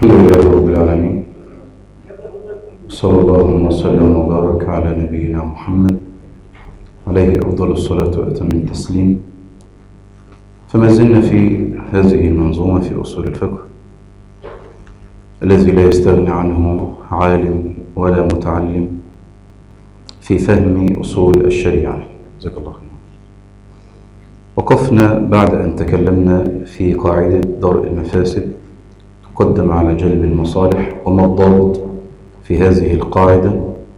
الحمد لله رب العالمين، صلى الله وسلم وبارك على نبينا محمد عليه أفضل الصلاة وأتم التسليم. فما زلنا في هذه المنظومة في أصول الفقه الذي لا يستغني عنه عالم ولا متعلم في فهم أصول الشريعة. جزاك الله خيرا. وقفنا بعد أن تكلمنا في قاعدة درء المفاسد تقدم على جلب المصالح، وما الضابط في هذه القاعدة.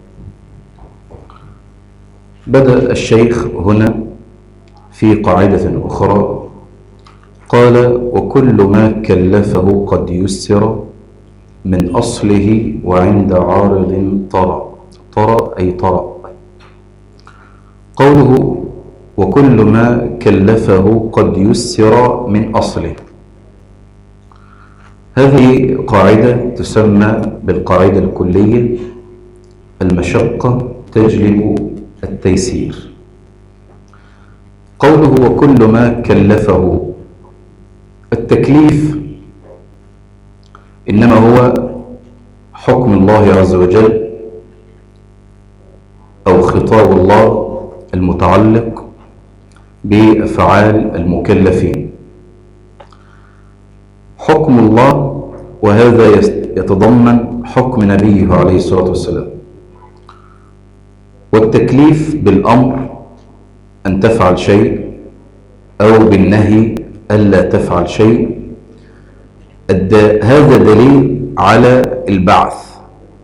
بدأ الشيخ هنا في قاعدة أخرى، قال: وكل ما كلفه قد يسر من أصله وعند عارض طرأ أي طرأ. قوله وكل ما كلفه قد يسر من أصله، هذه قاعدة تسمى بالقاعدة الكلية: المشقة تجلب التيسير. قوله وكل ما كلفه، التكليف إنما هو حكم الله عز وجل أو خطاب الله المتعلق بأفعال المكلفين. حكم الله، وهذا يتضمن حكم نبيه عليه الصلاة والسلام. والتكليف بالأمر أن تفعل شيء أو بالنهي ألا تفعل شيء، هذا دليل على البعث.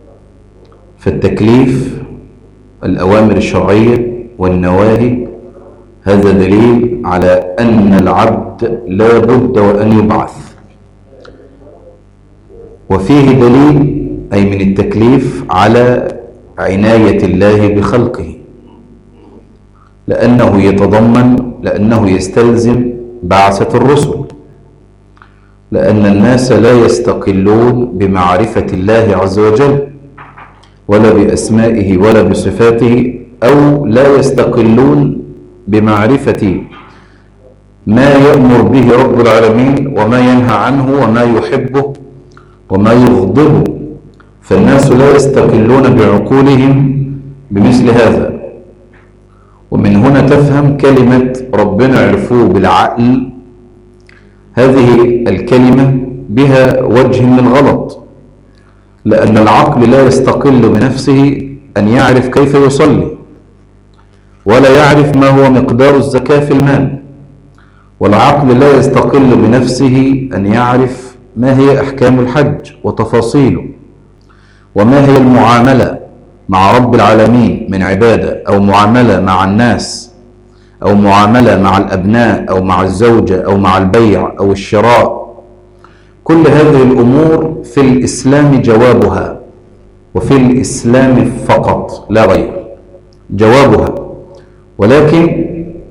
فالتكليف الأوامر الشرعية والنواهي هذا دليل على أن العبد لا بد وأن يبعث. وفيه دليل أي من التكليف على عناية الله بخلقه، لأنه يستلزم بعثة الرسل، لأن الناس لا يستقلون بمعرفة الله عز وجل ولا بأسمائه ولا بصفاته، أو لا يستقلون بمعرفة ما يأمر به رب العالمين وما ينهى عنه وما يحبه وما يغضبه. فالناس لا يستقلون بعقولهم بمثل هذا. ومن هنا تفهم كلمة ربنا عرفوه بالعقل، هذه الكلمة بها وجه من الغلط، لأن العقل لا يستقل بنفسه أن يعرف كيف يصلي، ولا يعرف ما هو مقدار الزكاة في المال. والعقل لا يستقل بنفسه أن يعرف ما هي أحكام الحج وتفاصيله، وما هي المعاملة مع رب العالمين من عبادة، أو معاملة مع الناس، أو معاملة مع الأبناء، أو مع الزوجة، أو مع البيع أو الشراء. كل هذه الأمور في الإسلام جوابها، وفي الإسلام فقط لا غير جوابها. ولكن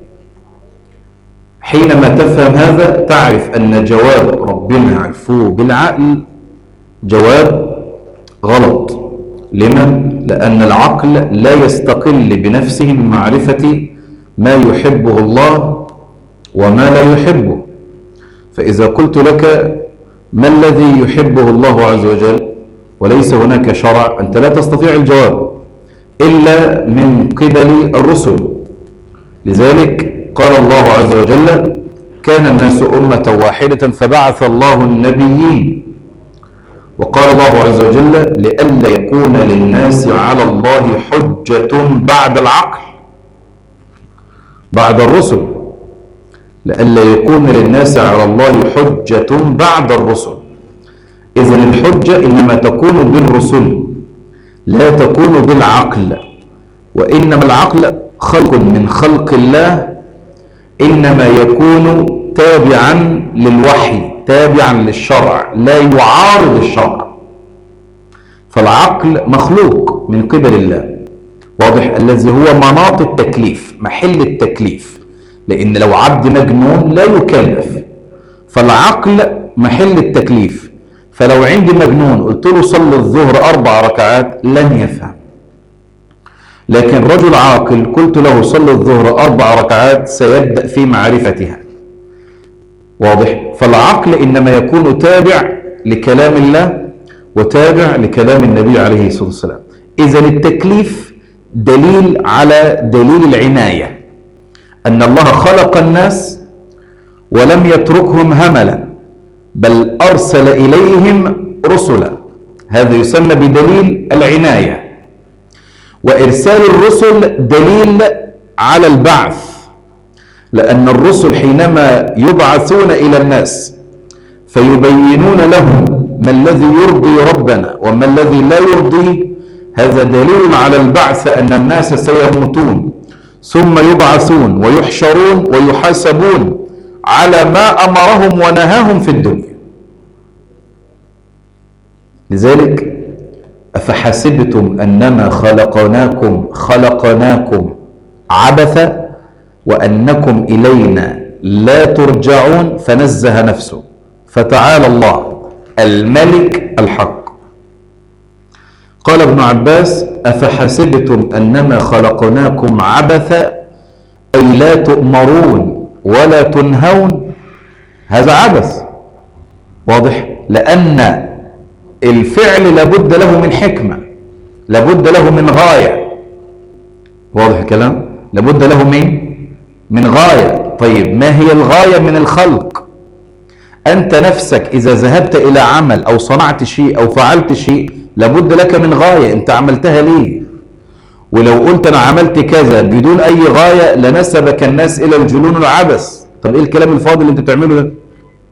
حينما تفهم هذا تعرف أن جواب ربنا عرفوه بالعقل جواب غلط. لما؟ لأن العقل لا يستقل بنفسه من معرفة ما يحبه الله وما لا يحبه. فإذا قلت لك ما الذي يحبه الله عز وجل وليس هناك شرع، أنت لا تستطيع الجواب إلا من قبل الرسل. لذلك قال الله عز وجل: كان الناس أمة واحدة فبعث الله النبيين. وقال الله عز وجل: لئلا يكون للناس على الله حجة بعد العقل، بعد الرسل. لئلا يكون للناس على الله حجة بعد الرسل. إذن الحجة إنما تكون بالرسل لا تكون بالعقل. وإنما العقل خلق من خلق الله، إنما يكون تابعا للوحي، تابعا للشرع، لا يعارض الشرع. فالعقل مخلوق من قبل الله، واضح؟ الذي هو مناط التكليف، محل التكليف. لأن لو عبد مجنون لا يكلف، فالعقل محل التكليف. فلو عندي مجنون قلت له صلي الظهر 4 ركعات لن يفهم، لكن رجل عاقل قلت له صلي الظهر 4 ركعات سيبدأ في معرفتها، واضح؟ فالعقل إنما يكون تابع لكلام الله وتابع لكلام النبي عليه الصلاة والسلام. إذن التكليف دليل على دليل العناية، أن الله خلق الناس ولم يتركهم هملا، بل أرسل إليهم رسلا. هذا يسمى بدليل العناية. وإرسال الرسل دليل على البعث، لأن الرسل حينما يبعثون إلى الناس فيبينون لهم ما الذي يرضي ربنا وما الذي لا يرضيه، هذا دليل على البعث، أن الناس سيموتون ثم يبعثون ويحشرون ويحاسبون على ما أمرهم ونهاهم في الدنيا. لذلك أفحسبتم أنما خلقناكم عبثا وأنكم إلينا لا ترجعون، فنزه نفسه، فتعالى الله الملك الحق. قال ابن عباس: أفحسبتم أنما خلقناكم عبثا أي لا تؤمرون ولا تنهون. هذا عبث واضح، لأن الفعل لابد له من حكمة، لابد له من غاية. واضح الكلام؟ لابد له من غاية. طيب ما هي الغاية من الخلق؟ أنت نفسك إذا ذهبت إلى عمل أو صنعت شيء أو فعلت شيء لابد لك من غاية، أنت عملتها ليه؟ ولو قلت أنا عملت كذا بدون أي غاية لنسبك الناس إلى الجنون والعبث. طب إيه الكلام الفاضل اللي أنت بتعمله ده؟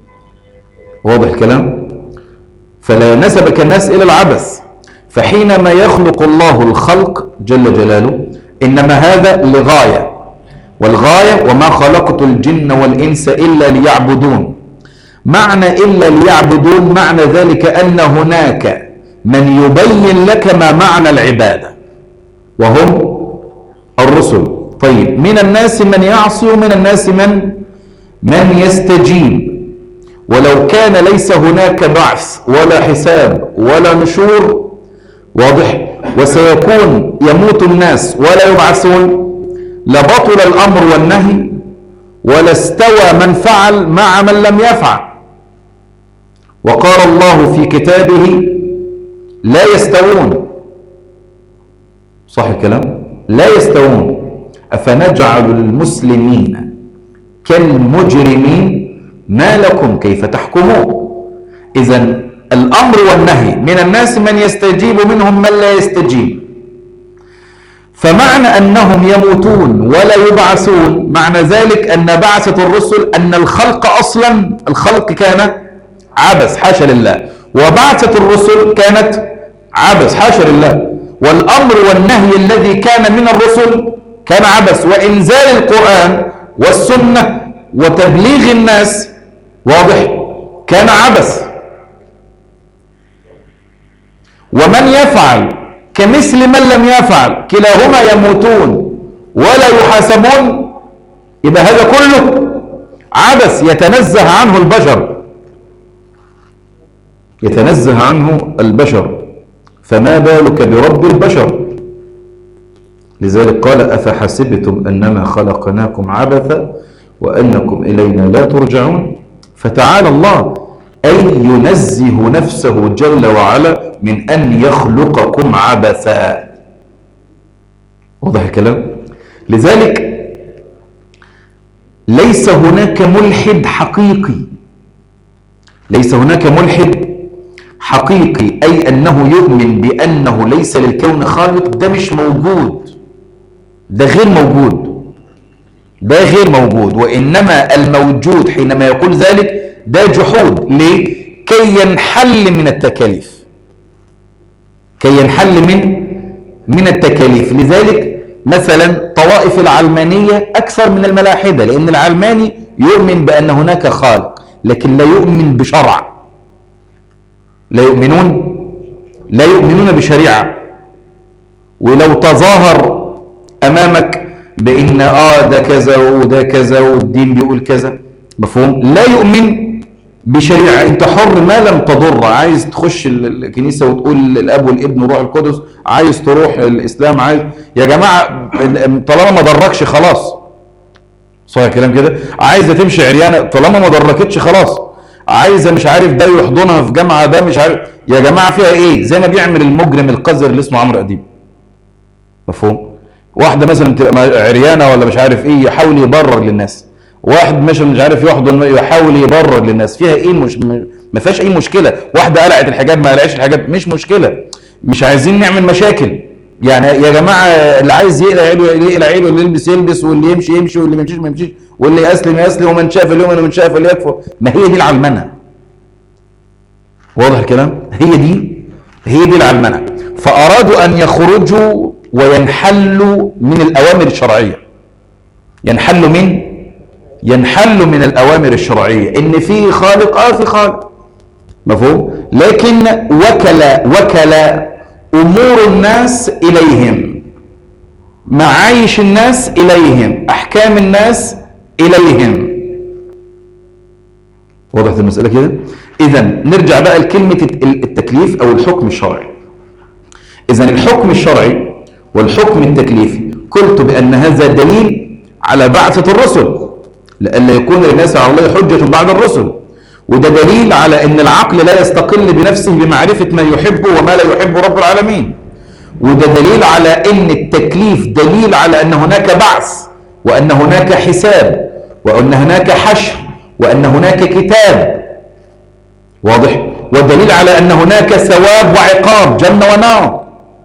واضح الكلام؟ فلا نسبك الناس إلى العبث. فحينما يخلق الله الخلق جل جلاله إنما هذا لغاية، والغاية: وما خلقت الجن والإنس إلا ليعبدون. معنى إلا ليعبدون معنى ذلك أن هناك من يبين لك ما معنى العبادة، وهم الرسل. طيب من الناس من يعصي ومن الناس من يستجيب. ولو كان ليس هناك بعث ولا حساب ولا نشور، واضح، وسيكون يموت الناس ولا يبعثون، لبطل الأمر والنهي ولا استوى من فعل مع من لم يفعل. وقال الله في كتابه: لا يستوون. صح الكلام؟ لا يستوون. أفنجعل المسلمين كالمجرمين ما لكم كيف تحكمون. إذن الأمر والنهي: من الناس من يستجيب ومنهم من لا يستجيب. فمعنى أنهم يموتون ولا يبعثون معنى ذلك أن بعثة الرسل أن الخلق أصلا الخلق كان عبث حاشا لله، وبعثة الرسل كانت عبث حاشا لله، والأمر والنهي الذي كان من الرسل كان عبث، وإنزال القرآن والسنة وتبليغ الناس، واضح، كان عبث. ومن يفعل كمثل من لم يفعل كلاهما يموتون ولا يحاسبون، يبقى هذا كله عبث يتنزه عنه البشر، يتنزه عنه البشر، فما بالك برب البشر. لذلك قال: أفحسبتم أنما خلقناكم عبثا وأنكم إلينا لا ترجعون. فتعالى الله أي ينزه نفسه جل وعلا من أن يخلقكم عبثا. واضح الكلام؟ لذلك ليس هناك ملحد حقيقي، ليس هناك ملحد حقيقي أي أنه يؤمن بأنه ليس للكون خالق. ده مش موجود، ده غير موجود، ده غير موجود. وإنما الموجود حينما يقول ذلك ده جحود. ليه؟ كي ينحل من التكاليف، كي ينحل من التكاليف. لذلك مثلا طوائف العلمانية أكثر من الملاحدة، لأن العلماني يؤمن بأن هناك خالق لكن لا يؤمن بشرع، لا يؤمنون بشريعة. ولو تظاهر أمامك بأن ده كذا وده كذا والدين بيقول كذا، مفهوم؟ لا يؤمن بشريعة. انت حر ما لم تضر، عايز تخش الكنيسة وتقول الأب والابن وروح القدس، عايز تروح الإسلام، عايز يا جماعة طالما ما ضركش خلاص. صحيح الكلام كده؟ عايزة تمشي عريانة طالما ما ضركتش خلاص. عايزه مش عارف ده يحضنها في جامعه، ده مش عارف. يا جماعه فيها ايه؟ زي ما بيعمل المجرم القذر اللي اسمه عمرو اديب. مفهوم؟ واحده مثلا تبقى عريانه ولا مش عارف ايه، يحاول يبرر للناس. واحد مش عارف يحضن، يحاول يبرر للناس. فيها ايه؟ ما فيهاش اي مشكله. واحده قلعت الحجاب ما قلعتش الحجاب، مش مشكله. مش عايزين نعمل مشاكل. يعني يا جماعه، اللي عايز يقلع عيله، واللي يلبس يلبس، واللي يمشي يمشي، واللي ما يمشيش ما يمشيش، واللي يسلم يسلم، ومن شاف اليوم ومن شاف فليكفر. ما هي دي العلمنه. واضح الكلام؟ هي دي العلمنه. فارادوا ان يخرجوا وينحلوا من الاوامر الشرعيه. ينحلوا من الاوامر الشرعيه. ان في خالق، في خالق، مفهوم؟ لكن وكل امور الناس اليهم، معايش الناس اليهم، احكام الناس اليهم. وضحت المساله كده؟ اذا نرجع بقى لكلمه التكليف او الحكم الشرعي. اذا الحكم الشرعي والحكم التكليفي قلت بان هذا دليل على بعثه الرسل، لئلا يكون للناس على الله حجه بعد الرسل. وده دليل على ان العقل لا يستقل بنفسه بمعرفه ما يحبه وما لا يحبه رب العالمين. وده دليل على ان التكليف دليل على ان هناك بعث، وان هناك حساب، وان هناك حشر، وان هناك كتاب. واضح؟ ودليل على ان هناك ثواب وعقاب، جنه ونار.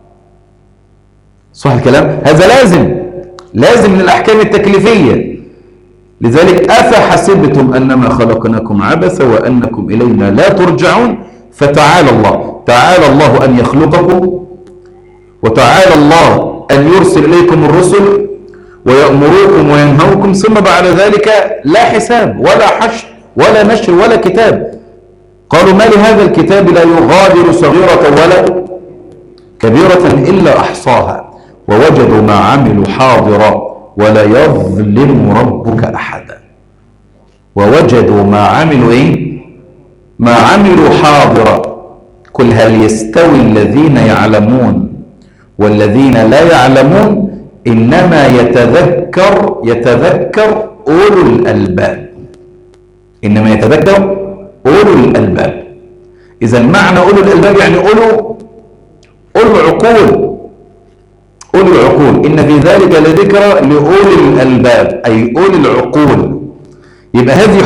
صح الكلام؟ هذا لازم من الاحكام التكليفيه. لذلك افحسبتم انما خلقناكم عبثا وانكم الينا لا ترجعون. فتعالى الله ان يخلقكم، وتعالى الله ان يرسل اليكم الرسل ويأمروكم وينهوكم، ثم بعد ذلك لا حساب ولا حشر ولا نشر ولا كتاب. قالوا ما لهذا الكتاب لا يغادر صغيرة ولا كبيرة إلا أحصاها ووجدوا ما عملوا حاضرا ولا يظلم ربك أحدا. ووجدوا ما عملوا ما عملوا حاضرا. قل هل يستوي الذين يعلمون والذين لا يعلمون إنما يتذكر أولو الألباب. إنما يتذكر أولو الألباب. إذا معنى أولو الألباب يعني أولو العقول. إن في ذلك لذكرى لأولي الألباب، أي أولي العقول. يبقى هذه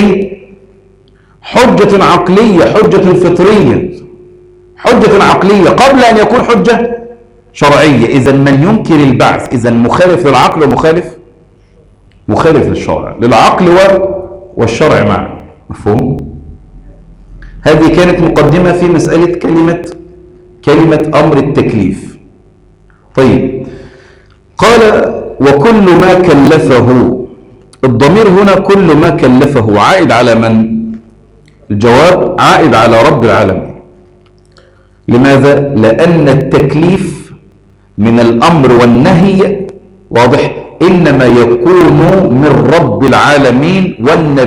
حجة عقلية، حجة فطرية، حجة عقلية قبل أن يكون حجة شرعية. إذا من ينكر البعث إذا مخالف للعقل ومخالف للشرع، للعقل والشرع معا. مفهوم؟ هذه كانت مقدمة في مسألة كلمة أمر التكليف. طيب، قال وكل ما كلفه. الضمير هنا كل ما كلفه عائد على من؟ الجواب عائد على رب العالمين. لماذا؟ لأن التكليف من الأمر والنهي، واضح، إنما يكون من رب العالمين،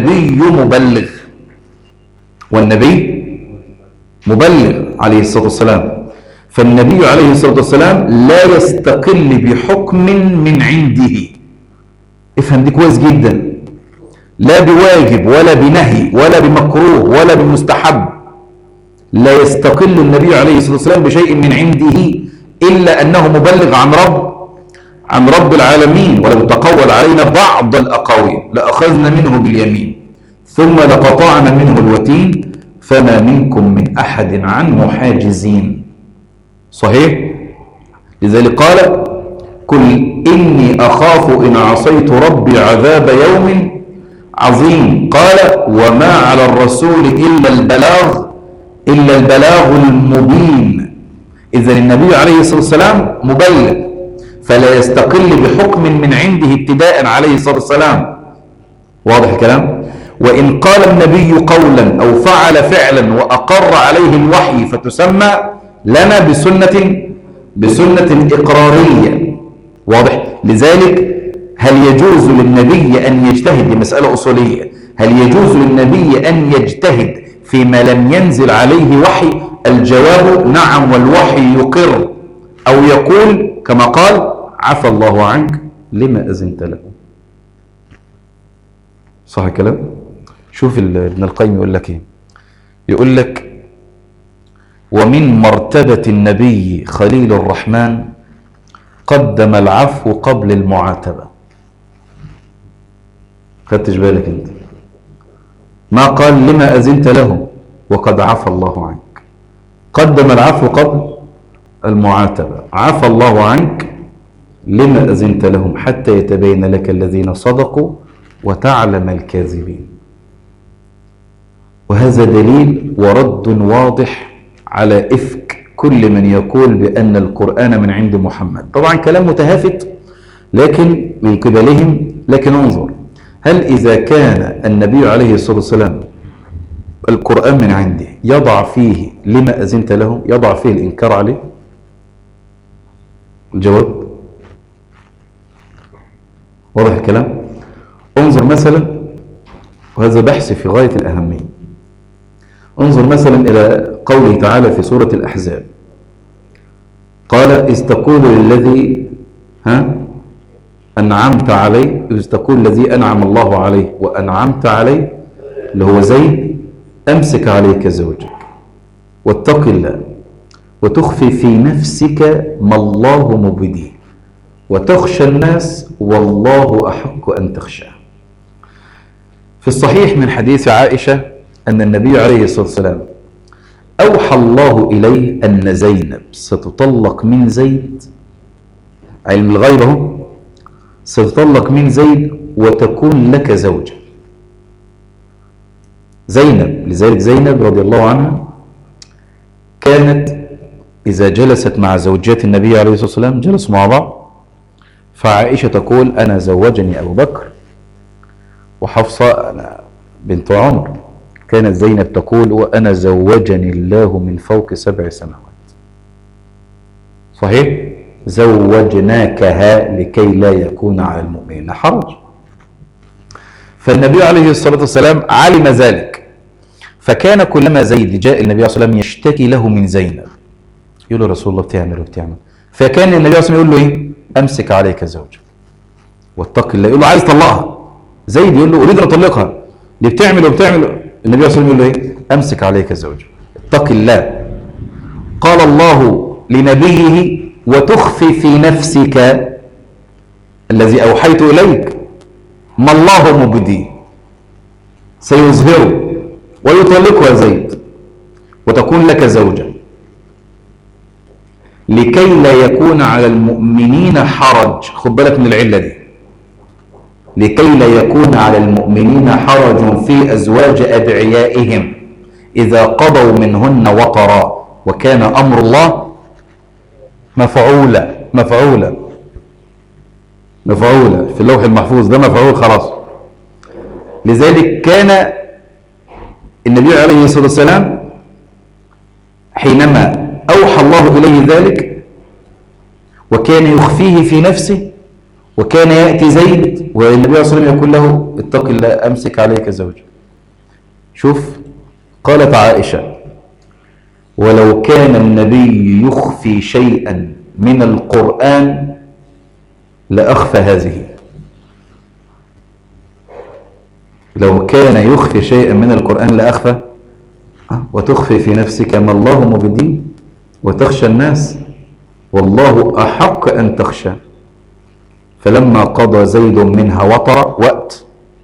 والنبي مبلغ عليه الصلاة والسلام. فالنبي عليه الصلاة والسلام لا يستقل بحكم من عنده. افهم دي كويس جدا. لا بواجب ولا بنهي ولا بمكروه ولا بمستحب. لا يستقل النبي عليه الصلاة والسلام بشيء من عنده إلا أنه مبلغ عن رب العالمين. ولو تقول علينا بعض الأقاويل لأخذنا منه باليمين ثم لقطعنا منه الوتين فما منكم من أحد عنه حاجزين. صحيح؟ لذلك قال قل إني أخاف إن عصيت ربي عذاب يوم عظيم. قال وما على الرسول إلا البلاغ المبين. إذن النبي عليه الصلاة والسلام مبلغ، فلا يستقل بحكم من عنده ابتداء عليه الصلاة والسلام. واضح الكلام؟ وإن قال النبي قولا أو فعل فعلا وأقر عليه الوحي فتسمى لنا بسنة إقرارية. واضح؟ لذلك هل يجوز للنبي أن يجتهد؟ لمسألة أصولية، هل يجوز للنبي أن يجتهد فيما لم ينزل عليه وحي؟ الجواب نعم، والوحي يقر أو يقول كما قال عفى الله عنك لما أذنت له. صح الكلام؟ شوف ابن القيم يقول لك ايه، يقول لك ومن مرتبة النبي خليل الرحمن قدم العفو قبل المعاتبة. خدتش بالك انت؟ ما قال لما أذنت له وقد عفى الله عنك، قدم العفو قبل المعاتبة. عفى الله عنك لما أذنت لهم حتى يتبين لك الذين صدقوا وتعلم الكاذبين. وهذا دليل ورد واضح على إفك كل من يقول بأن القرآن من عند محمد. طبعا كلام متهافت لكن من قبلهم، لكن انظر، هل إذا كان النبي عليه الصلاة والسلام القرآن من عنده يضع فيه لما أذنت لهم، يضع فيه الإنكار عليه؟ الجواب واضح الكلام. انظر مثلا، وهذا بحث في غاية الأهمية، انظر مثلا إلى قوله تعالى في سورة الأحزاب، قال إذ تقول للذي أنعمت عليه، إذ تقول الذي أنعم الله عليه وأنعمت عليه اللي هو زيد أمسك عليك زوجك واتق الله وتخفي في نفسك ما الله مبديه وتخشى الناس والله أحق أن تخشاه. في الصحيح من حديث عائشة أن النبي عليه الصلاة والسلام أوحى الله إليه أن زينب ستطلق من زيد، علم الغيب اهو، ستطلق من زيد وتكون لك زوجة زينب. لذلك زينب رضي الله عنها كانت إذا جلست مع زوجات النبي عليه الصلاة والسلام جلسوا مع بعض، فعائشة تقول أنا زوجني أبو بكر، وحفصة أنا بنت عمر، كانت زينب تقول وأنا زوجني الله من فوق 7 سماوات. صحيح؟ زوجناكها لكي لا يكون على المؤمنين حرج. فالنبي عليه الصلاة والسلام علم ذلك، فكان كلما زيد جاء النبي عليه الصلاة والسلام يشتكي له من زينب، يقول له رسول الله بتعمل وبتعمل، فكان النبي عليه الصلاة والسلام يقول له ايه؟ امسك عليك زوجك واتق الله. يقول له عايز طلقها، زيد يقول له اريد ان اطلقها، اللي بتعمل وبتعمل، النبي عليه الصلاة والسلام يقول له ايه؟ امسك عليك زوجك اتق الله. قال الله لنبيه وتخفي في نفسك الذي اوحيت اليك ما الله مبديه، سيظهره ويطلقها زيد وتكون لك زوجة لكي لا يكون على المؤمنين حرج. خد بالك من العلة دي، لكي لا يكون على المؤمنين حرج في أزواج أدعيائهم إذا قضوا منهن وطرا وكان أمر الله مفعولا. مفعولا مفعولا في اللوح المحفوظ، ده مفعول خلاص. لذلك كان النبي عليه الصلاة والسلام حينما أوحى الله إليه ذلك وكان يخفيه في نفسه، وكان يأتي زيد والنبي عليه الصلاة والسلام يقول له اتق الله أمسك عليك زوجك. شوف قالت عائشة ولو كان النبي يخفي شيئا من القرآن لأخفى هذه. لو كان يخفي شيئا من القرآن لأخفى، وتخفي في نفسك ما الله مبديه وتخشى الناس والله أحق أن تخشى. فلما قضى زيد منها وطرا وقت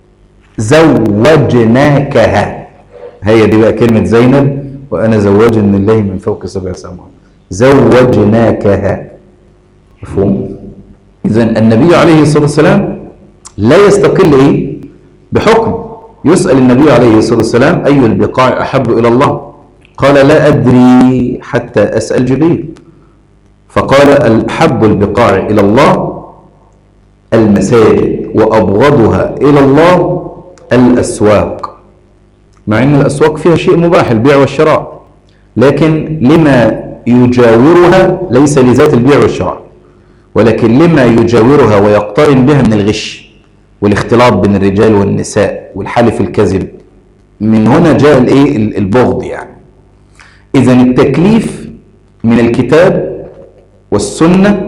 زوجناكها، هي دي بقى كلمة زينب، وأنا زوجني الله من فوق 7 سماوات، زوجناكها. مفهوم؟ إذن النبي عليه الصلاة والسلام لا يستقل إيه؟ بحكم. يسأل النبي عليه الصلاة والسلام أي البقاع أحب إلى الله؟ قال لا أدري حتى أسأل جبريل، فقال أحب البقاع إلى الله المساجد وأبغضها إلى الله الأسواق، مع أن الأسواق فيها شيء مباح البيع والشراء، لكن لما يجاورها ليس لذات البيع والشراء، ولكن لما يجاورها ويقترن بها من الغش والاختلاط بين الرجال والنساء والحلف الكذب، من هنا جاء البغض يعني. إذن التكليف من الكتاب والسنة،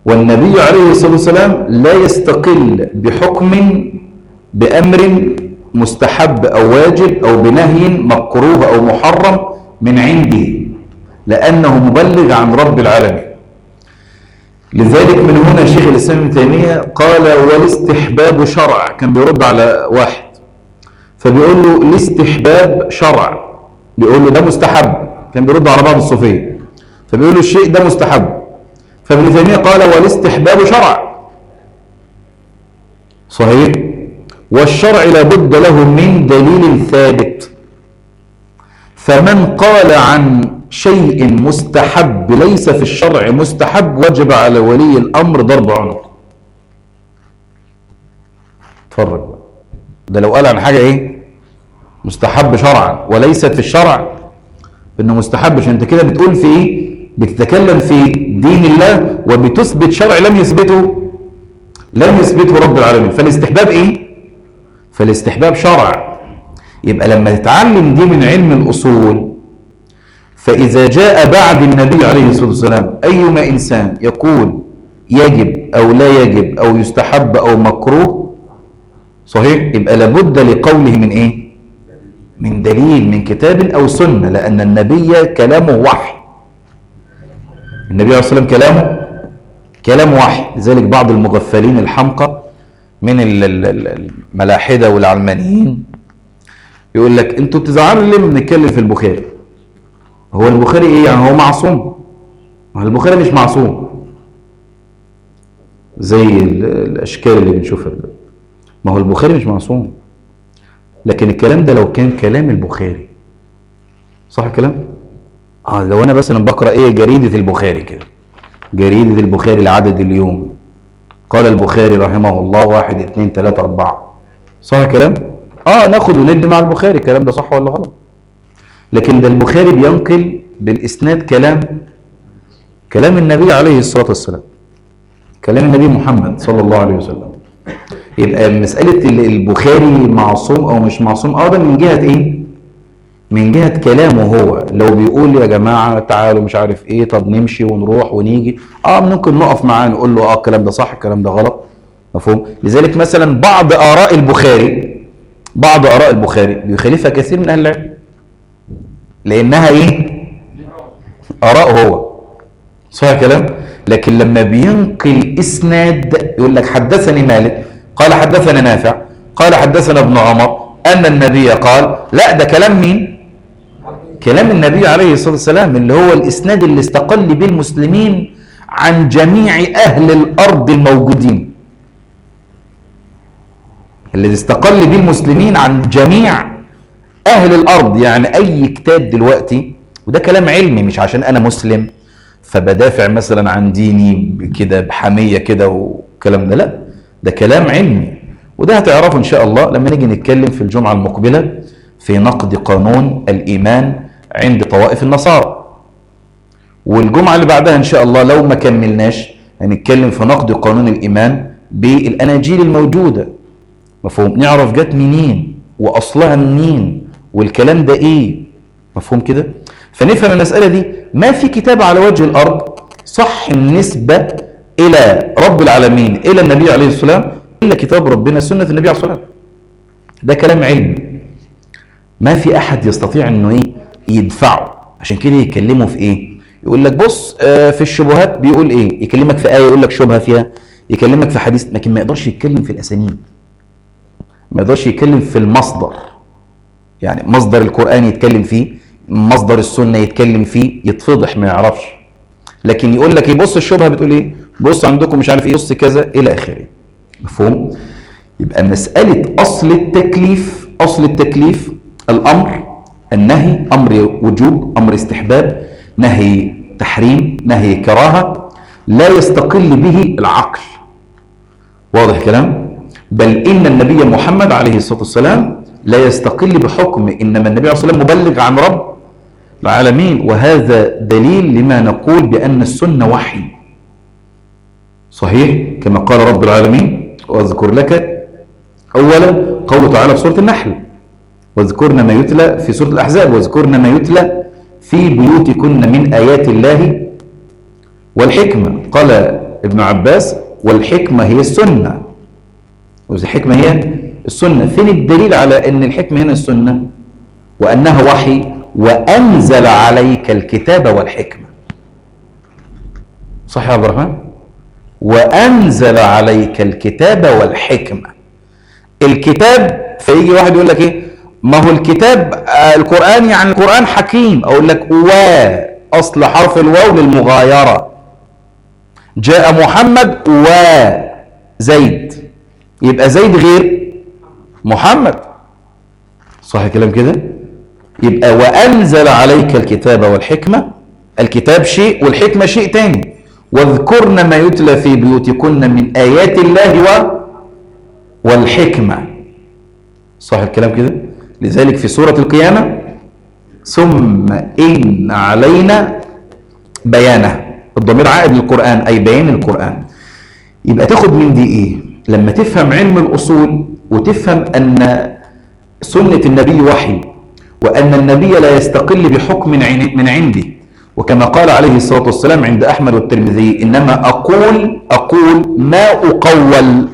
والنبي عليه الصلاة والسلام لا يستقل بحكم بأمر مستحب أو واجب أو بنهي مكروه أو محرم من عنده، لأنه مبلغ عن رب العالمين. لذلك من هنا شيخ الإسلام ابن تيمية قال والاستحباب شرع. كان بيرد على واحد فبيقول له الاستحباب شرع، بيقول له ده مستحب، كان بيرد على بعض الصوفية فبيقول له الشيء ده مستحب، فابن تيمية قال والاستحباب شرع صحيح، والشرع لابد له من دليل ثابت، فمن قال عن شيء مستحب ليس في الشرع مستحب وجب على ولي الأمر ضرب عنق. اتفرج بقى، ده لو قال عن حاجة ايه مستحب شرعا وليست في الشرع انه مستحب، عشان انت كده بتقول في ايه، بتتكلم في دين الله وبتثبت شرع لم يثبته رب العالمين. فالاستحباب ايه؟ فالاستحباب شرع. يبقى لما تتعلم دي من علم الأصول، فإذا جاء بعد النبي عليه الصلاة والسلام أيما إنسان يقول يجب أو لا يجب أو يستحب أو مكروه صحيح، يبقى لابد لقوله من إيه؟ من دليل من كتاب أو سنة، لأن النبي كلامه وحي. النبي عليه الصلاة والسلام كلامه وحي. لذلك بعض المغفلين الحمقى من الملاحدة والعلمانيين يقول لك انتوا بتزعلوا ليه بنتكلم في البخاري؟ هو البخاري ايه يعني؟ هو معصوم؟ ما البخاري مش معصوم زي الاشكال اللي بنشوفها ده. ما هو البخاري مش معصوم، لكن الكلام ده لو كان كلام البخاري صح الكلام؟ لو انا مثلا بقرا ايه جريده البخاري كده، جريده البخاري العدد اليوم، قال البخاري رحمه الله 1 2 3 4 صح الكلام؟ ناخد وندي مع البخاري الكلام ده صح ولا غلط. لكن ده البخاري بينقل بالاسناد كلام النبي عليه الصلاه والسلام، كلام النبي محمد صلى الله عليه وسلم. يبقى مساله البخاري معصوم او مش معصوم ده من جهه ايه؟ من جهه كلامه هو. لو بيقول يا جماعه تعالوا مش عارف ايه، طب نمشي ونروح ونيجي، ممكن نقف معاه نقول له الكلام ده صح الكلام ده غلط، مفهوم؟ لذلك مثلا بعض اراء البخاري بيخالفها كثير من اهل العلم، لانها ايه؟ اراء هو صح الكلام. لكن لما بينقل اسناد يقول لك حدثني مالك قال حدثنا نافع قال حدثنا ابن عمر ان النبي قال، لا ده كلام مين؟ كلام النبي عليه الصلاه والسلام، اللي هو الاسناد اللي استقل به المسلمين عن جميع اهل الارض الموجودين، اللي استقل به المسلمين عن جميع اهل الارض. يعني اي كتاب دلوقتي، وده كلام علمي مش عشان انا مسلم فبدافع مثلا عن ديني كده بحميه كده والكلام ده، لا ده كلام علمي، وده هتعرفه ان شاء الله لما نيجي نتكلم في الجمعه المقبله في نقد قانون الايمان عند طوائف النصارى، والجمعه اللي بعدها ان شاء الله لو ما كملناش هنتكلم في نقد قانون الايمان بالاناجيل الموجوده، مفهوم؟ نعرف جت منين واصلها منين والكلام ده ايه، مفهوم كده؟ فنفهم المساله دي. ما في كتاب على وجه الارض صح النسبه الى رب العالمين الى النبي عليه الصلاه والسلام الا كتاب ربنا سنه النبي عليه الصلاه والسلام. ده كلام علمي ما في احد يستطيع انه ايه يدفعه. عشان كده يكلمه في ايه؟ يقول لك بص في الشبهات بيقول ايه، يكلمك في ايه يقول لك شبهه فيها، يكلمك في حديث، لكن ما يقدرش يتكلم في الاسانيد، ما يقدرش يتكلم في المصدر. يعني مصدر القرآن يتكلم فيه، مصدر السنة يتكلم فيه، يتفضح ما يعرفش. لكن يقول لك بص الشبهة بتقول ايه، بص عندكم مش عارف ايه، بص كذا الى اخره، مفهوم؟ يبقى مسألة اصل التكليف الامر، النهي امر وجوب، امر استحباب، نهي تحريم، نهي كراهة، لا يستقل به العقل. واضح كلام؟ بل إن النبي محمد عليه الصلاة والسلام لا يستقل بحكم، إنما النبي عليه الصلاة والسلام مبلغ عن رب العالمين، وهذا دليل لما نقول بأن السنة وحي صحيح، كما قال رب العالمين وأذكر لك أولا قوله تعالى في سورة النحل واذكرن ما يتلى في سورة الأحزاب، واذكرن ما يتلى في بيوتكن من آيات الله والحكمة. قال ابن عباس والحكمة هي السنة، والحكمة هي السنة. فين الدليل على أن الحكمة هنا السنة وأنها وحي؟ وأنزل عليك الكتاب والحكمة. صح يا عبد الرحمن؟ وأنزل عليك الكتاب والحكمة. الكتاب، فيجي واحد يقول لك إيه؟ ما هو الكتاب القرآن، يعني القرآن حكيم. أقول لك أصل حرف الواو للمغايرة. جاء محمد وزيد، يبقى زيد غير محمد. صح الكلام كده؟ يبقى وأنزل عليك الكتاب والحكمة، الكتاب شيء والحكمة شيء تاني. واذكرن ما يتلى في بيوتكن من آيات الله والحكمة. صح الكلام كده؟ لذلك في سورة القيامة ثم إن علينا بيانه، الضمير عائد للقرآن أي بيان القرآن. يبقى تاخد من دي إيه؟ لما تفهم علم الأصول وتفهم أن سنة النبي وحي، وأن النبي لا يستقل بحكم من عنده، وكما قال عليه الصلاة والسلام عند أحمد والترمذي: إنما أقول ما أقول.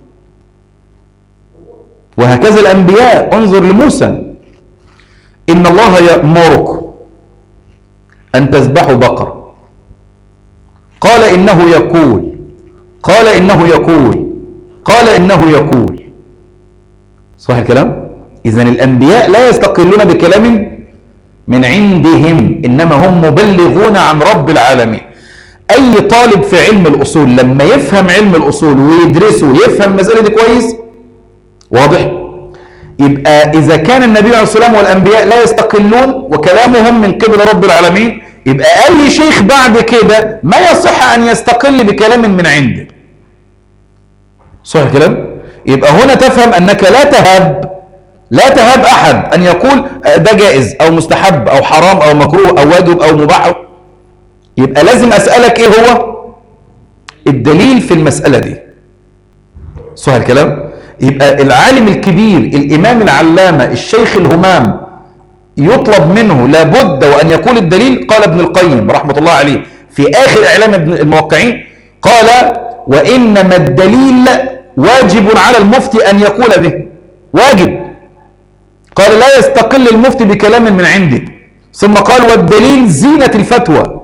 وهكذا الأنبياء، انظر لموسى: إن الله يأمركم أن تذبحوا بقرة، قال إنه يقول، قال إنه يقول، قال إنه يقول. صح الكلام؟ إذن الأنبياء لا يستقلون بكلام من عندهم، إنما هم مبلغون عن رب العالمين. أي طالب في علم الأصول لما يفهم علم الأصول ويدرسه ويفهم المسألة دي كويس، واضح؟ يبقى إذا كان النبي عليه الصلاة والسلام والأنبياء لا يستقلون وكلامهم من قبل رب العالمين، يبقى أي شيخ بعد كده ما يصح أن يستقل بكلام من عنده. صح الكلام؟ يبقى هنا تفهم أنك لا تهاب أحد أن يقول ده جائز أو مستحب أو حرام أو مكروه أو واجب أو مباح. يبقى لازم أسألك إيه هو الدليل في المسألة دي. صح الكلام؟ يبقى العالم الكبير الإمام العلامة الشيخ الهمام يطلب منه لابد وأن يقول الدليل. قال ابن القيم رحمة الله عليه في آخر إعلام الموقعين، قال: وإنما الدليل واجب على المفتي أن يقول به، واجب. قال: لا يستقل المفتي بكلام من عنده. ثم قال: والدليل زينة الفتوى،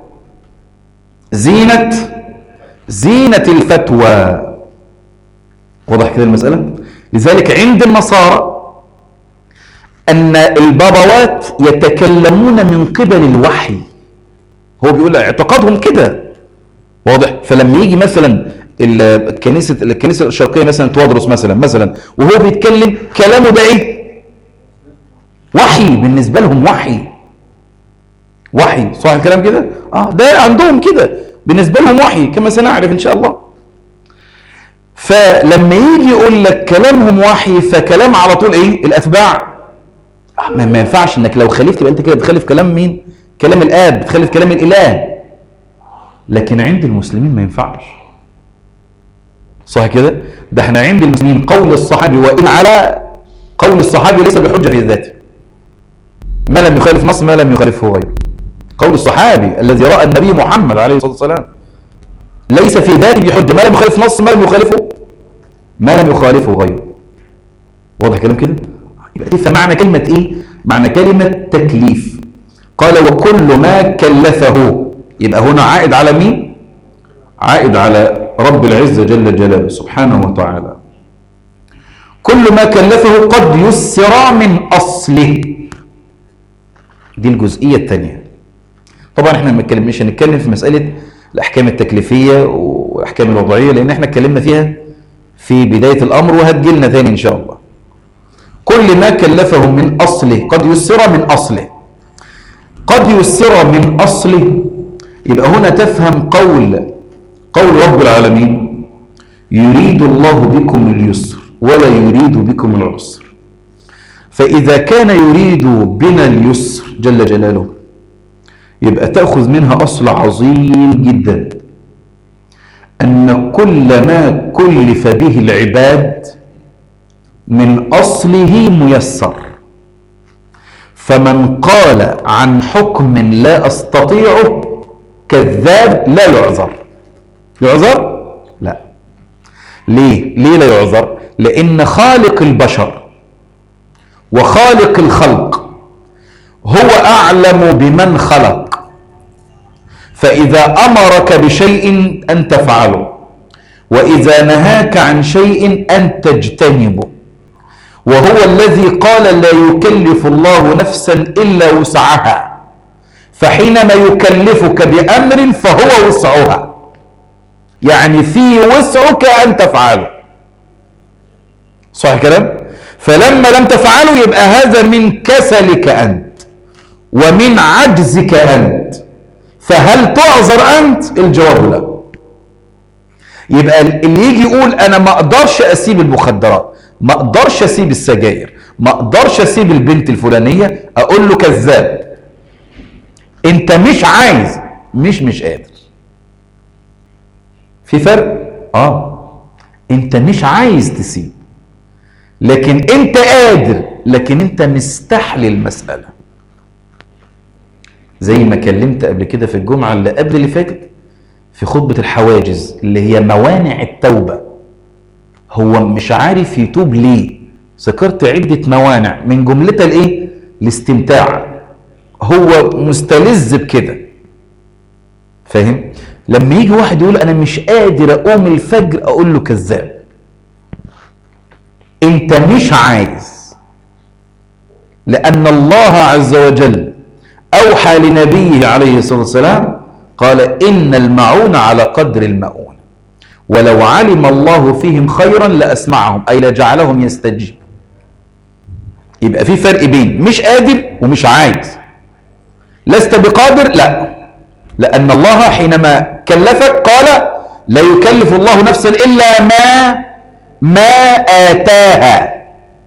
زينة الفتوى. واضح كده المسألة؟ لذلك عند النصارى أن البابوات يتكلمون من قبل الوحي، هو بيقول اعتقادهم كده، واضح؟ فلما يجي مثلا الكنيسة الشرقية مثلا توادرس مثلا وهو بيتكلم كلامه ده ايه؟ وحي بالنسبة لهم، وحي. صح الكلام كده؟ ده عندهم كده بالنسبة لهم وحي، كما سنعرف إن شاء الله. فلما يجي يقول لك كلامهم وحي، فكلام على طول ايه؟ الأتباع. ما ينفعش انك لو خالفت يبقى انت كده بتخالف كلام مين؟ كلام الآب، بتخالف كلام الإله. لكن عند المسلمين ما ينفعش. صح كده؟ ده احنا عند المسلمين قول الصحابي، وإن على قول الصحابي ليس بحجة في ذاته، ما لم يخالف نص ما لم يخالفه غيره. قول الصحابي الذي رأى النبي محمد عليه الصلاة والسلام ليس في ذاته بحجة، ما لم يخالف نص ما لم يخالفه غيره. واضح كلام كده؟ يبقى تفهم معنى كلمة ايه؟ معنى كلمة تكليف. قال: وكل ما كلفه، يبقى هنا عائد على مين؟ عائد على رب العزة جل جلاله سبحانه وتعالى. كل ما كلفه قد يسر من أصله. دي الجزئية الثانية. طبعا احنا مش هنتكلم في مسألة الأحكام التكليفية والأحكام الوضعية، لأن احنا اتكلمنا فيها في بداية الأمر وهتجيلنا ثاني إن شاء الله. كل ما كلفه من أصله قد يسر من أصله. قد يسر من أصله، يبقى هنا تفهم قول رب العالمين: يريد الله بكم اليسر ولا يريد بكم العسر. فإذا كان يريد بنا اليسر جل جلاله، يبقى تأخذ منها أصل عظيم جدا، أن كل ما كلف به العباد من أصله ميسر. فمن قال عن حكم لا أستطيعه كذاب لا يعذر. يعذر؟ لا. ليه لا يعذر؟ لأن خالق البشر وخالق الخلق هو أعلم بمن خلق، فإذا أمرك بشيء أن تفعله، وإذا نهاك عن شيء أن تجتنبه، وهو الذي قال لا يكلف الله نفسا إلا وسعها، فحينما يكلفك بأمر فهو وسعها، يعني في وسعك أن تفعله. صح الكلام؟ فلما لم تفعله يبقى هذا من كسلك أنت ومن عجزك أنت، فهل تعذر أنت؟ الجواب لا. يبقى اللي يجي يقول أنا ما أقدرش أسيب المخدرات، ما أقدرش أسيب السجاير، ما أقدرش أسيب البنت الفلانية، أقول له كذاب. أنت مش عايز، مش قادر. في فرق؟ أنت مش عايز تسيب، لكن أنت قادر، لكن أنت مستحلي المسألة. زي ما كلمت قبل كده في الجمعة اللي قبل اللي فاتت في خطبة الحواجز اللي هي موانع التوبة. هو مش عارف يتوب ليه؟ ذكرت عدة موانع من جملتها الايه؟ الاستمتاع. هو مستلذ بكده، فاهم؟ لما يجي واحد يقول انا مش قادر اقوم الفجر، اقول له كذاب. انت مش عايز، لان الله عز وجل اوحى لنبيه عليه الصلاة والسلام قال إن المعون على قدر المؤون، ولو علم الله فيهم خيرا لأسمعهم، أي لجعلهم يستجيب. يبقى في فرق بين مش قادر ومش عايز. لست بقادر، لا، لأن الله حينما كلفك قال لا يكلف الله نفسا إلا ما آتاها.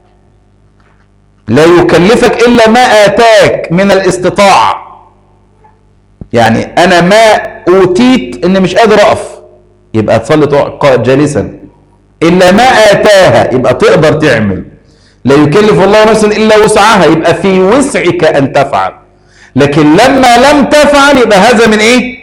لا يكلفك إلا ما آتاك من الاستطاعة. يعني أنا ما أوتيت إني مش قادر أقف، يبقى تصلي جالسا. إلا ما آتاها، يبقى تقدر تعمل. لا يكلف الله نفسا إلا وسعها، يبقى في وسعك أن تفعل. لكن لما لم تفعل يبقى هذا من إيه؟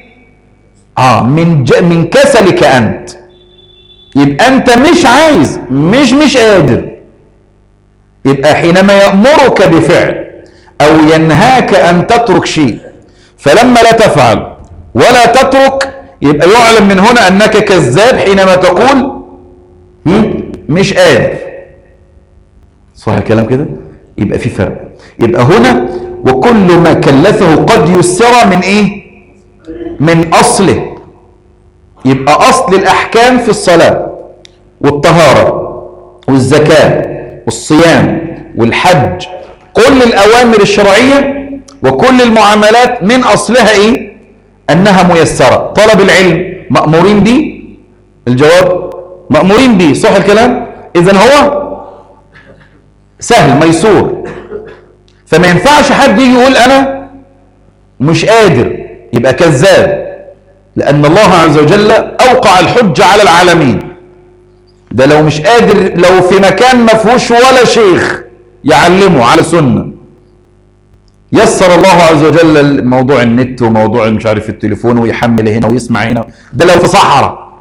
من كسلك أنت. يبقى أنت مش عايز، مش قادر. يبقى حينما يأمرك بفعل أو ينهاك أن تترك شيء، فلما لا تفعل ولا تترك يبقى يعلم من هنا أنك كذاب حينما تقول مش قادر. صح الكلام كده؟ يبقى في فرق. يبقى هنا وكل ما كلفه قد يسر من إيه؟ من أصله. يبقى أصل الأحكام في الصلاة والطهارة والزكاة والصيام والحج، كل الأوامر الشرعية وكل المعاملات من أصلها إيه؟ أنها ميسرة. طلب العلم مأمورين به؟ الجواب مأمورين به. صح الكلام؟ إذن هو سهل ميسور. فما ينفعش حد يجي يقول أنا مش قادر، يبقى كذاب، لأن الله عز وجل أوقع الحجة على العالمين. ده لو مش قادر، لو في مكان ما فيهوش ولا شيخ يعلمه على سنة، يسر الله عز وجل موضوع النت وموضوع مش عارف التليفون، ويحمل هنا ويسمع هنا. ده لو في صحراء،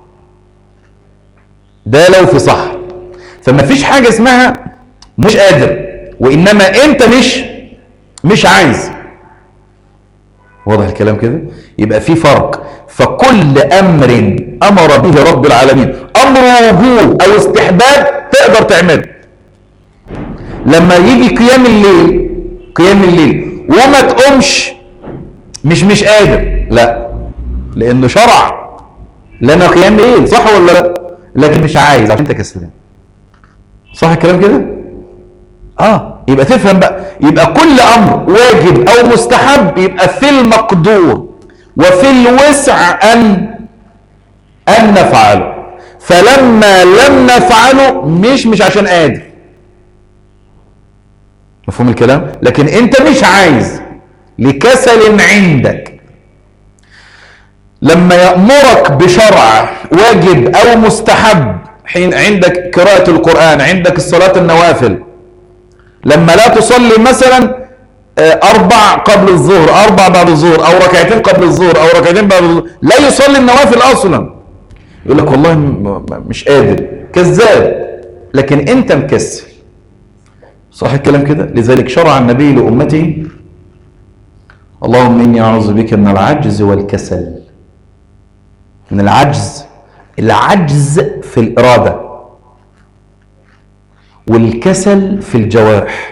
ده لو في صحراء. فما فيش حاجة اسمها مش قادر، وإنما أنت مش عايز. واضح الكلام كده؟ يبقى في فرق. فكل أمر أمر به رب العالمين، أمر وجوب أو استحباب، تقدر تعمله. لما يجي قيام الليل وما تقومش مش قادر، لا، لأنه شرع لنا قيام ليل، صح ولا لا؟ لكن مش عايز عشان انت كسلان. صح الكلام كده؟ يبقى تفهم بقى. يبقى كل أمر واجب أو مستحب يبقى في المقدور وفي الوسع أن نفعله. فلما لم نفعله مش عشان قادر، مفهوم الكلام؟ لكن انت مش عايز لكسل عندك. لما يأمرك بشرع واجب أو مستحب، حين عندك قراءة القرآن، عندك الصلاة النوافل، لما لا تصلي مثلا 4 قبل الظهر، 4 بعد الظهر، أو ركعتين قبل الظهر، أو ركعتين بعد الظهر، لا يصلي النوافل أصلا، يقول لك والله مش قادر. كذاب. لكن انت مكسل. صح الكلام كده؟ لذلك شرع النبي لأمته: اللهم إني أعوذ بك من العجز والكسل. من العجز في الإرادة، والكسل في الجوارح.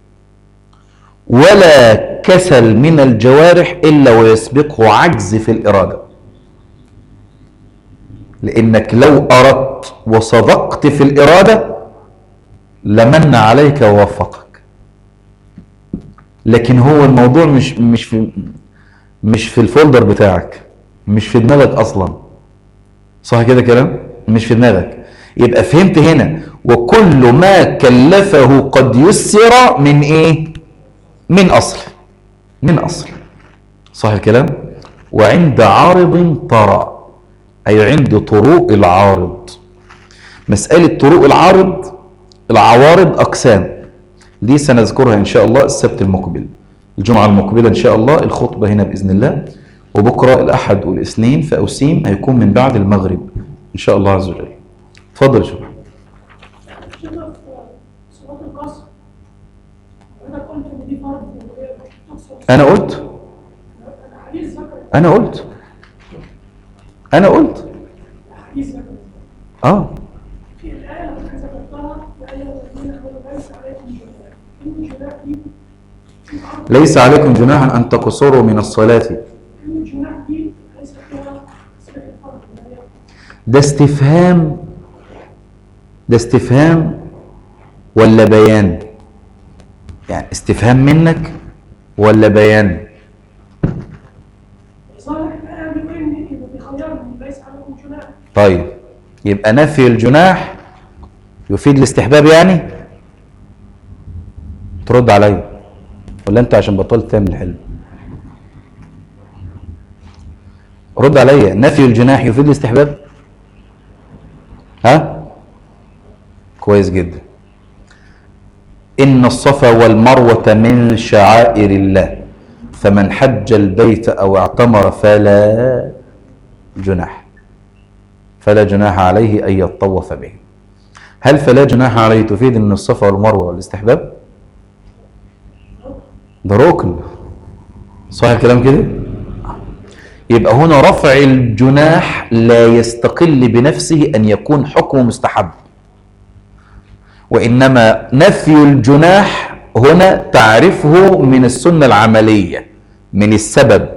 ولا كسل من الجوارح إلا ويسبقه عجز في الإرادة، لأنك لو أردت وصدقت في الإرادة لمن عليك ووفقك. لكن هو الموضوع مش في الفولدر بتاعك، مش في دماغك أصلا. صح كده كلام؟ مش في دماغك. يبقى فهمت هنا: وكل ما كلفه قد يسر من إيه؟ من أصل. صح الكلام؟ وعند عارض طرأ، أي عند طروء العارض. مسألة طروء العوارض أقسام، دي سنذكرها إن شاء الله السبت المقبل، الجمعة المقبلة إن شاء الله الخطبة هنا بإذن الله. وبكرة الأحد والاثنين في أوسيم هيكون من بعد المغرب إن شاء الله عز وجل. اتفضل شوف. أنا قلت ليس عليكم جناح أن تقصروا من الصلاة. ده استفهام ولا بيان؟ يعني استفهام منك ولا بيان؟ طيب يبقى نفي الجناح يفيد الاستحباب يعني؟ ترد عليا ولا انت عشان بطلت تعمل حلم؟ رد عليا. نفي الجناح يفيد الاستحباب؟ ها؟ كويس جدا. إن الصفا والمروة من شعائر الله، فمن حج البيت أو اعتمر فلا جناح عليه أن يطوف به. هل فلا جناح عليه تفيد أن الصفا والمروة والاستحباب؟ ده ركن. صح الكلام كده؟ يبقى هنا رفع الجناح لا يستقل بنفسه أن يكون حكم مستحب، وإنما نفي الجناح هنا تعرفه من السنة العملية، من السبب،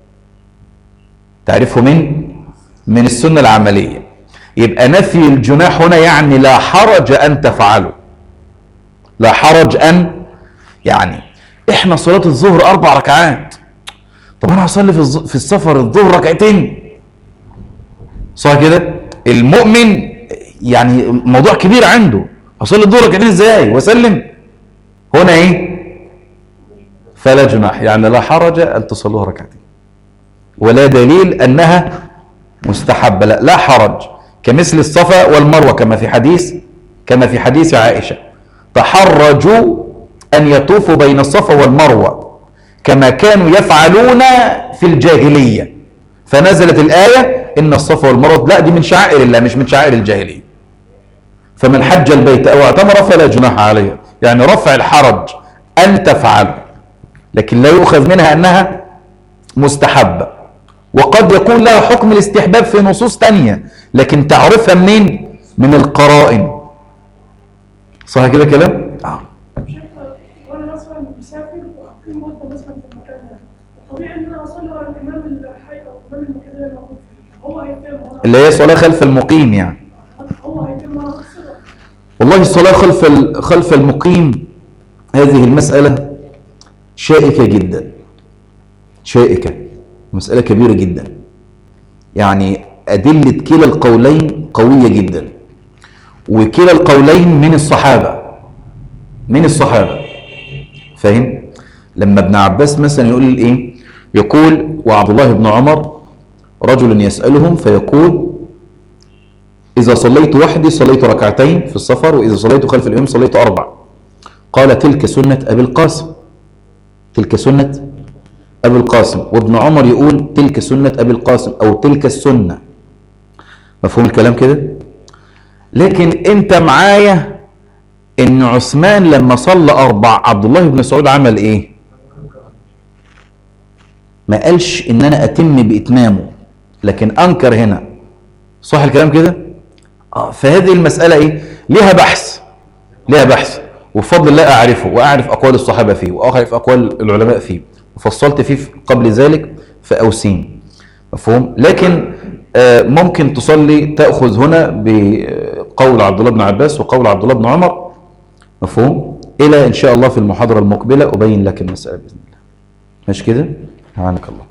تعرفه من السنة العملية. يبقى نفي الجناح هنا يعني لا حرج أن تفعله، لا حرج أن، يعني إحنا صلاة الظهر 4 ركعات، طب أنا هصلي في السفر الظهر 2 ركعتين. صح كده؟ المؤمن يعني موضوع كبير عنده، أصلي الظهر 2 ركعتين إزاي وأسلم؟ هنا إيه؟ فلا جناح، يعني لا حرج أن تصلوها 2 ركعتين، ولا دليل أنها مستحبة، لا حرج. كمثل الصفا والمروة كما في حديث عائشة: تحرجوا أن يطوفوا بين الصفا والمروة كما كانوا يفعلون في الجاهلية، فنزلت الآية: إن الصفا والمروة، لا دي من شعائر الله مش من شعائر الجاهلية. فمن حج البيت أو اعتمر فلا جناح عليه، يعني رفع الحرج أن تفعل، لكن لا يؤخذ منها أنها مستحبة. وقد يكون لها حكم الاستحباب في نصوص تانية، لكن تعرفها منين؟ من القرائن. صح كده كلام؟ وانا مثلا مسافر واقيم مده مثلا في المكان ده، طبيعي ان انا اصلي على الامام الحي او الامام المكان اللي موجود فيه، هو هيتم اللي هي صلاه خلف المقيم يعني. هو هيتم على الصلاه. والله الصلاه خلف المقيم هذه المساله شائكه جدا، شائكه، مساله كبيره جدا، يعني ادله كلا القولين قويه جدا، وكلا القولين من الصحابه، فاهم؟ لما ابن عباس مثلا يقول ايه؟ يقول: وعبد الله بن عمر رجل يسألهم فيقول: إذا صليت وحدي صليت 2 ركعتين في السفر، وإذا صليت خلف الإمام صليت 4. قال: تلك سنة أبي القاسم. وابن عمر يقول: تلك سنة أبي القاسم، أو تلك السنة. مفهوم الكلام كده؟ لكن انت معايا ان عثمان لما صلى 4 عبد الله بن مسعود عمل ايه؟ ما قالش ان انا اتم باتمامه، لكن انكر هنا. صح الكلام كده؟ فهذه المسألة ايه؟ ليها بحث وبفضل الله اعرفه، واعرف اقوال الصحابة فيه، واعرف اقوال العلماء فيه، وفصلت فيه قبل ذلك فأوسين. مفهوم؟ لكن ممكن تصلي تأخذ هنا بقول عبد الله بن عباس وقول عبد الله بن عمر. مفهوم؟ إلى إن شاء الله في المحاضرة المقبلة أبين لك المسألة بإذن الله. ماشي كده؟ أعانك الله.